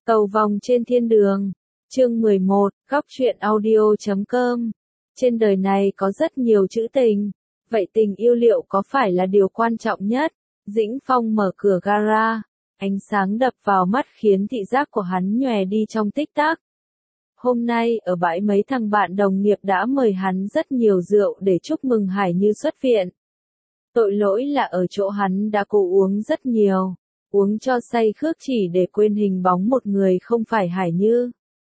Cầu vòng trên thiên đường. Chương 11, góc truyện audio.com. Trên đời này có rất nhiều chữ tình. Vậy tình yêu liệu có phải là điều quan trọng nhất? Dĩnh Phong mở cửa gara. Ánh sáng đập vào mắt khiến thị giác của hắn nhòe đi trong tích tắc. Hôm nay ở bãi mấy thằng bạn đồng nghiệp đã mời hắn rất nhiều rượu để chúc mừng Hải Như xuất viện. Tội lỗi là ở chỗ hắn đã cố uống rất nhiều. Uống cho say khước chỉ để quên hình bóng một người không phải Hải Như.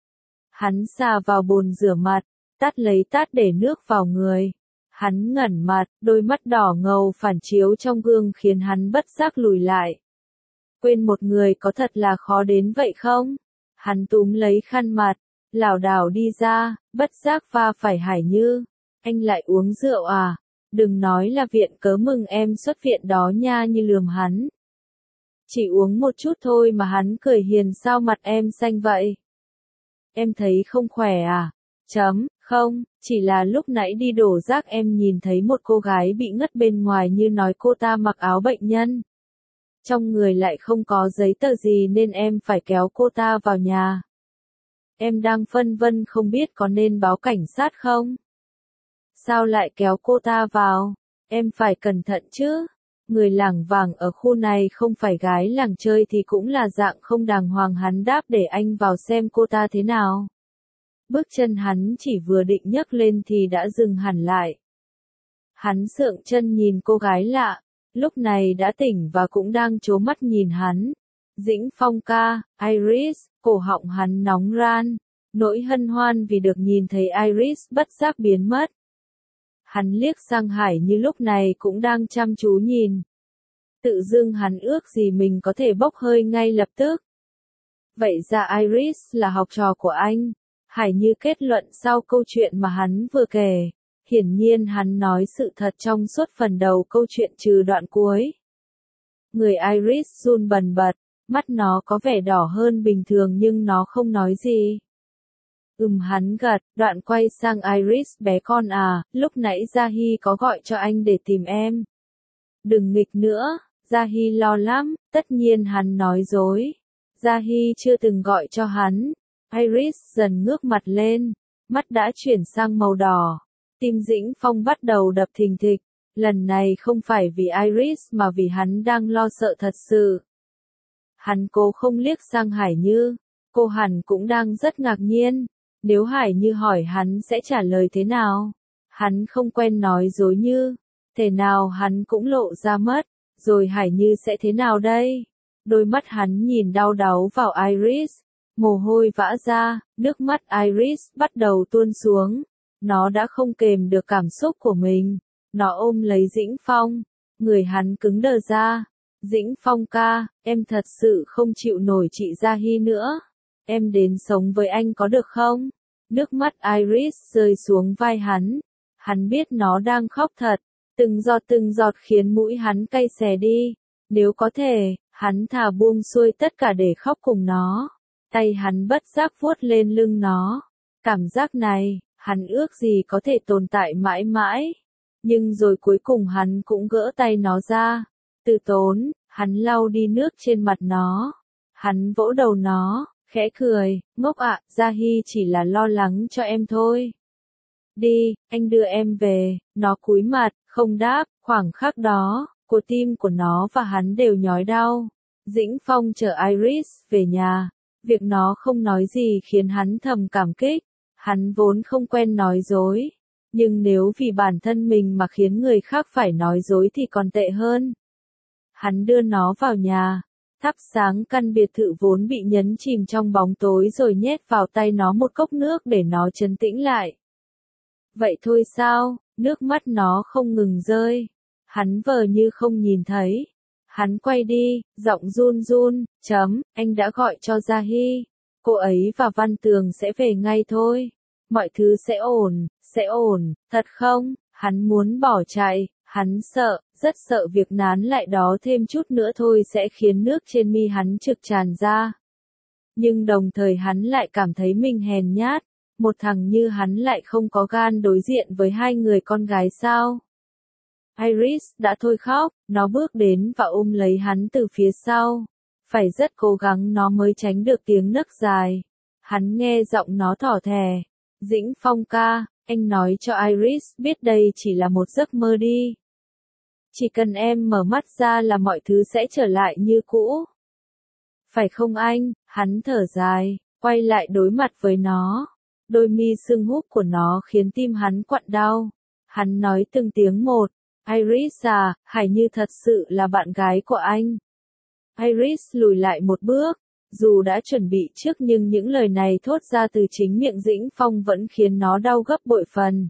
Hắn xà vào bồn rửa mặt, tát lấy tát để nước vào người. Hắn ngẩn mặt, đôi mắt đỏ ngầu phản chiếu trong gương khiến hắn bất giác lùi lại. Quên một người có thật là khó đến vậy không? Hắn túm lấy khăn mặt, lảo đảo đi ra, bất giác va phải Hải Như. Anh lại uống rượu à? Đừng nói là viện cớ mừng em xuất viện đó nha, như lườm hắn. Chỉ uống một chút thôi mà hắn cười hiền, sao mặt em xanh vậy? Em thấy không khỏe à? Không, chỉ là lúc nãy đi đổ rác em nhìn thấy một cô gái bị ngất bên ngoài, như nói cô ta mặc áo bệnh nhân. Trong người lại không có giấy tờ gì nên em phải kéo cô ta vào nhà. Em đang phân vân không biết có nên báo cảnh sát không? Sao lại kéo cô ta vào? Em phải cẩn thận chứ. Người lảng vảng ở khu này không phải gái làng chơi thì cũng là dạng không đàng hoàng. Hắn đáp để anh vào xem cô ta thế nào. Bước chân hắn chỉ vừa định nhấc lên thì đã dừng hẳn lại. Hắn sượng chân nhìn cô gái lạ, lúc này đã tỉnh và cũng đang trố mắt nhìn hắn. Dĩnh Phong ca, Iris, cổ họng hắn nóng ran, nỗi hân hoan vì được nhìn thấy Iris bất giác biến mất. Hắn liếc sang Hải Như lúc này cũng đang chăm chú nhìn. Tự dưng hắn ước gì mình có thể bốc hơi ngay lập tức. Vậy ra Iris là học trò của anh. Hải Như kết luận sau câu chuyện mà hắn vừa kể. Hiển nhiên hắn nói sự thật trong suốt phần đầu câu chuyện trừ đoạn cuối. Người Iris run bần bật, mắt nó có vẻ đỏ hơn bình thường nhưng nó không nói gì. Hắn gật, đoạn quay sang Iris, bé con à, lúc nãy Gia-hi có gọi cho anh để tìm em. Đừng nghịch nữa, Gia-hi lo lắm, tất nhiên hắn nói dối. Gia-hi chưa từng gọi cho hắn. Iris dần ngước mặt lên, mắt đã chuyển sang màu đỏ. Tim Dĩnh Phong bắt đầu đập thình thịch, lần này không phải vì Iris mà vì hắn đang lo sợ thật sự. Hắn cố không liếc sang Hải Như, cô hẳn cũng đang rất ngạc nhiên. Nếu Hải Như hỏi hắn sẽ trả lời thế nào? Hắn không quen nói dối như, thế nào hắn cũng lộ ra mất, rồi Hải Như sẽ thế nào đây? Đôi mắt hắn nhìn đau đáu vào Iris, mồ hôi vã ra, nước mắt Iris bắt đầu tuôn xuống. Nó đã không kềm được cảm xúc của mình, nó ôm lấy Dĩnh Phong, người hắn cứng đờ ra. Dĩnh Phong ca, em thật sự không chịu nổi chị Gia-hi nữa. Em đến sống với anh có được không? Nước mắt Iris rơi xuống vai hắn. Hắn biết nó đang khóc thật. Từng giọt khiến mũi hắn cay xè đi. Nếu có thể, hắn thà buông xuôi tất cả để khóc cùng nó. Tay hắn bất giác vuốt lên lưng nó. Cảm giác này, hắn ước gì có thể tồn tại mãi mãi. Nhưng rồi cuối cùng hắn cũng gỡ tay nó ra. Từ tốn, hắn lau đi nước trên mặt nó. Hắn vỗ đầu nó. Khẽ cười, ngốc ạ, Gia-hi chỉ là lo lắng cho em thôi. Đi, anh đưa em về. Nó cúi mặt, không đáp, khoảng khắc đó, cổ tim của nó và hắn đều nhói đau. Dĩnh Phong chở Iris về nhà. Việc nó không nói gì khiến hắn thầm cảm kích. Hắn vốn không quen nói dối. Nhưng nếu vì bản thân mình mà khiến người khác phải nói dối thì còn tệ hơn. Hắn đưa nó vào nhà. Thắp sáng căn biệt thự vốn bị nhấn chìm trong bóng tối rồi nhét vào tay nó một cốc nước để nó trấn tĩnh lại. Vậy thôi sao? Nước mắt nó không ngừng rơi. Hắn vờ như không nhìn thấy. Hắn quay đi, giọng run run, anh đã gọi cho Gia-hi. Cô ấy và Văn Tường sẽ về ngay thôi. Mọi thứ sẽ ổn, thật không? Hắn muốn bỏ chạy, hắn sợ, rất sợ việc nán lại đó thêm chút nữa thôi sẽ khiến nước trên mi hắn trực tràn ra. Nhưng đồng thời hắn lại cảm thấy mình hèn nhát, một thằng như hắn lại không có gan đối diện với hai người con gái sao? Iris đã thôi khóc, nó bước đến và ôm lấy hắn từ phía sau. Phải rất cố gắng nó mới tránh được tiếng nấc dài. Hắn nghe giọng nó thỏ thẻ. Dĩnh Phong ca, anh nói cho Iris biết đây chỉ là một giấc mơ đi. Chỉ cần em mở mắt ra là mọi thứ sẽ trở lại như cũ. Phải không anh? Hắn thở dài, quay lại đối mặt với nó. Đôi mi sưng húp của nó khiến tim hắn quặn đau. Hắn nói từng tiếng một. Iris à, Hải Như thật sự là bạn gái của anh. Iris lùi lại một bước. Dù đã chuẩn bị trước nhưng những lời này thốt ra từ chính miệng Dĩnh Phong vẫn khiến nó đau gấp bội phần.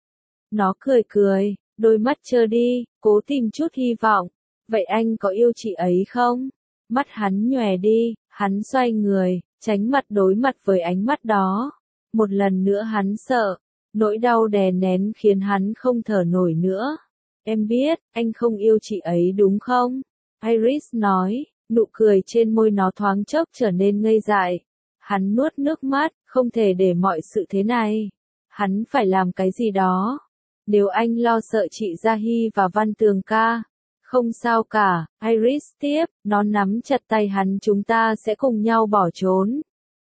Nó cười cười, đôi mắt trơ đi, cố tìm chút hy vọng. Vậy anh có yêu chị ấy không? Mắt hắn nhòe đi, hắn xoay người, tránh mặt đối mặt với ánh mắt đó. Một lần nữa hắn sợ, nỗi đau đè nén khiến hắn không thở nổi nữa. Em biết, anh không yêu chị ấy đúng không? Iris nói, nụ cười trên môi nó thoáng chốc trở nên ngây dại. Hắn nuốt nước mắt, không thể để mọi sự thế này. Hắn phải làm cái gì đó. Nếu anh lo sợ chị Gia Hy và Văn Tường ca. Không sao cả, Iris tiếp, nó nắm chặt tay hắn, chúng ta sẽ cùng nhau bỏ trốn.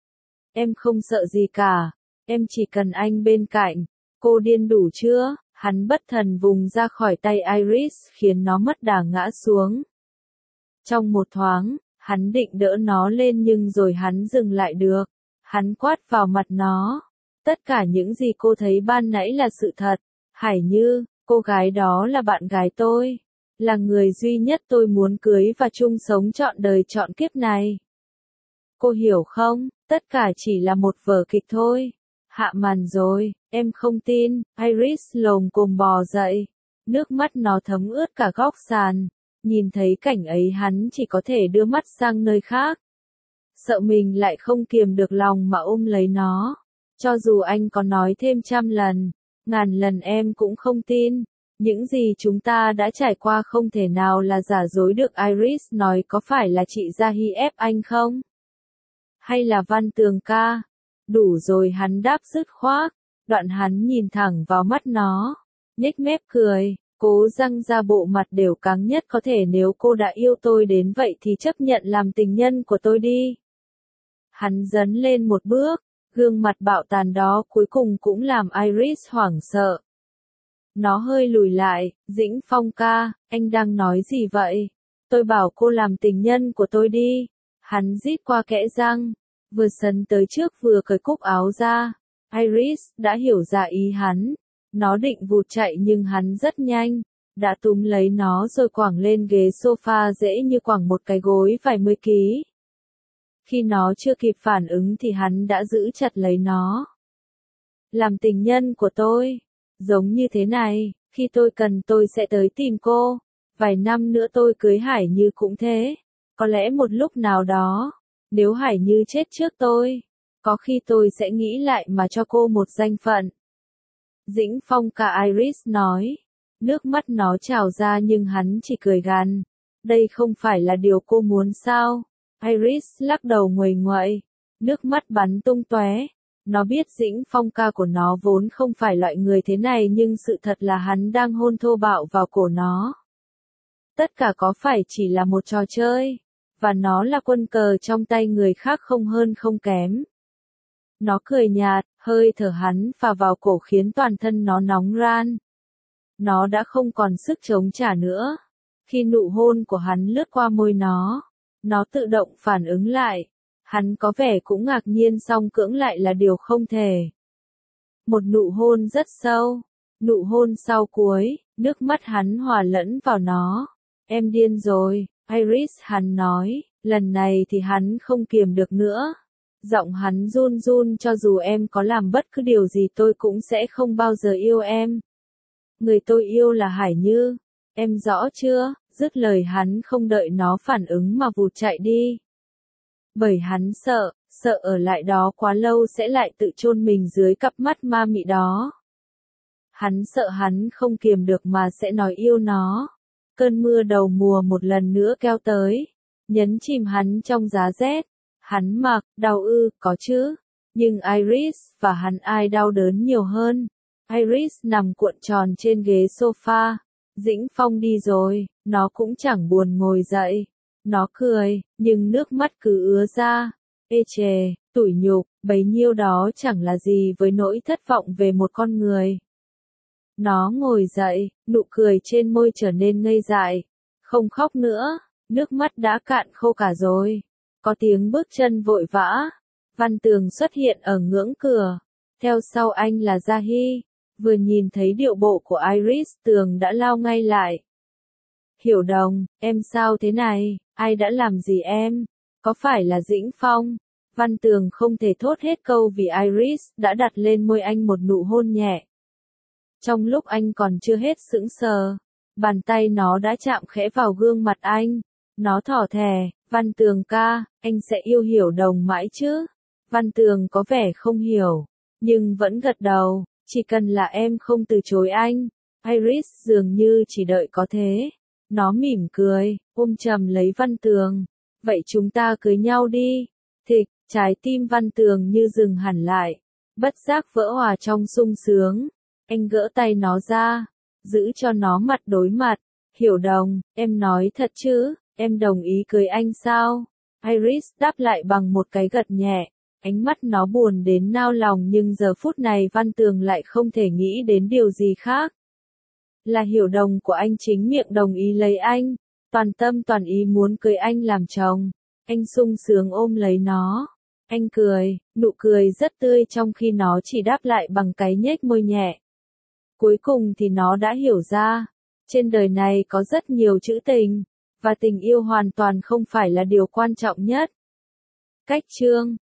Em không sợ gì cả, em chỉ cần anh bên cạnh. Cô điên đủ chưa? Hắn bất thần vùng ra khỏi tay Iris khiến nó mất đà ngã xuống. Trong một thoáng, hắn định đỡ nó lên nhưng rồi hắn dừng lại được. Hắn quát vào mặt nó. Tất cả những gì cô thấy ban nãy là sự thật. Hải Như, cô gái đó là bạn gái tôi. Là người duy nhất tôi muốn cưới và chung sống trọn đời trọn kiếp này. Cô hiểu không, tất cả chỉ là một vở kịch thôi. Hạ màn rồi, em không tin. Iris lồm cồm bò dậy. Nước mắt nó thấm ướt cả góc sàn. Nhìn thấy cảnh ấy hắn chỉ có thể đưa mắt sang nơi khác. Sợ mình lại không kiềm được lòng mà ôm lấy nó. Cho dù anh có nói thêm 100 lần, 1000 lần em cũng không tin. Những gì chúng ta đã trải qua không thể nào là giả dối được. Iris nói, có phải là chị Gia Hy ép anh không? Hay là Văn Tường ca? Đủ rồi, hắn đáp dứt khoát. Đoạn hắn nhìn thẳng vào mắt nó. Nhếch mép cười, cố răng ra bộ mặt đều căng nhất có thể. Nếu cô đã yêu tôi đến vậy thì chấp nhận làm tình nhân của tôi đi. Hắn dấn lên một bước. Gương mặt bạo tàn đó cuối cùng cũng làm Iris hoảng sợ. Nó hơi lùi lại, Dĩnh Phong ca, anh đang nói gì vậy? Tôi bảo cô làm tình nhân của tôi đi. Hắn rít qua kẽ răng, vừa sấn tới trước vừa cởi cúc áo ra. Iris đã hiểu ra ý hắn. Nó định vụt chạy nhưng hắn rất nhanh. Đã túm lấy nó rồi quẳng lên ghế sofa dễ như quẳng một cái gối vài mươi ký. Khi nó chưa kịp phản ứng thì hắn đã giữ chặt lấy nó. Làm tình nhân của tôi. Giống như thế này, khi tôi cần tôi sẽ tới tìm cô. Vài năm nữa tôi cưới Hải Như cũng thế. Có lẽ một lúc nào đó, nếu Hải Như chết trước tôi, có khi tôi sẽ nghĩ lại mà cho cô một danh phận. Dĩnh Phong ca, Iris nói. Nước mắt nó trào ra nhưng hắn chỉ cười gằn. Đây không phải là điều cô muốn sao? Iris lắc đầu nguầy nguậy. Nước mắt bắn tung tóe. Nó biết Dĩnh Phong ca của nó vốn không phải loại người thế này nhưng sự thật là hắn đang hôn thô bạo vào cổ nó. Tất cả có phải chỉ là một trò chơi, và nó là quân cờ trong tay người khác không hơn không kém. Nó cười nhạt, hơi thở hắn phả vào cổ khiến toàn thân nó nóng ran. Nó đã không còn sức chống trả nữa. Khi nụ hôn của hắn lướt qua môi nó tự động phản ứng lại. Hắn có vẻ cũng ngạc nhiên song cưỡng lại là điều không thể. Một nụ hôn rất sâu. Nụ hôn sau cuối, nước mắt hắn hòa lẫn vào nó. Em điên rồi, Iris, hắn nói. Lần này thì hắn không kiềm được nữa. Giọng hắn run run, cho dù em có làm bất cứ điều gì tôi cũng sẽ không bao giờ yêu em. Người tôi yêu là Hải Như. Em rõ chưa? Dứt lời hắn không đợi nó phản ứng mà vụt chạy đi. Bởi hắn sợ ở lại đó quá lâu sẽ lại tự chôn mình dưới cặp mắt ma mị đó. Hắn sợ hắn không kiềm được mà sẽ nói yêu nó. Cơn mưa đầu mùa một lần nữa kéo tới, nhấn chìm hắn trong giá rét. Hắn mặc, đau có chứ. Nhưng Iris và hắn ai đau đớn nhiều hơn. Iris nằm cuộn tròn trên ghế sofa. Dĩnh Phong đi rồi, nó cũng chẳng buồn ngồi dậy. Nó cười, nhưng nước mắt cứ ứa ra. Ê chề, tủi nhục, bấy nhiêu đó chẳng là gì với nỗi thất vọng về một con người. Nó ngồi dậy, nụ cười trên môi trở nên ngây dại. Không khóc nữa, nước mắt đã cạn khô cả rồi. Có tiếng bước chân vội vã. Văn Tường xuất hiện ở ngưỡng cửa. Theo sau anh là Gia Hy. Vừa nhìn thấy điệu bộ của Iris, Tường đã lao ngay lại. Hiểu Đồng, em sao thế này, ai đã làm gì em? Có phải là Dĩnh Phong? Văn Tường không thể thốt hết câu vì Iris đã đặt lên môi anh một nụ hôn nhẹ. Trong lúc anh còn chưa hết sững sờ, bàn tay nó đã chạm khẽ vào gương mặt anh. Nó thỏ thẻ, Văn Tường ca, anh sẽ yêu Hiểu Đồng mãi chứ? Văn Tường có vẻ không hiểu, nhưng vẫn gật đầu, chỉ cần là em không từ chối anh. Iris dường như chỉ đợi có thế. Nó mỉm cười, ôm chầm lấy Văn Tường. Vậy chúng ta cưới nhau đi. Thịch, trái tim Văn Tường như dừng hẳn lại. Bất giác vỡ hòa trong sung sướng. Anh gỡ tay nó ra, giữ cho nó mặt đối mặt. Hiểu Đồng, em nói thật chứ, em đồng ý cưới anh sao? Iris đáp lại bằng một cái gật nhẹ. Ánh mắt nó buồn đến nao lòng nhưng giờ phút này Văn Tường lại không thể nghĩ đến điều gì khác. Là Hiểu Đồng của anh chính miệng đồng ý lấy anh, toàn tâm toàn ý muốn cưới anh làm chồng. Anh sung sướng ôm lấy nó. Anh cười, nụ cười rất tươi trong khi nó chỉ đáp lại bằng cái nhếch môi nhẹ. Cuối cùng thì nó đã hiểu ra, trên đời này có rất nhiều chữ tình, và tình yêu hoàn toàn không phải là điều quan trọng nhất. Cách chương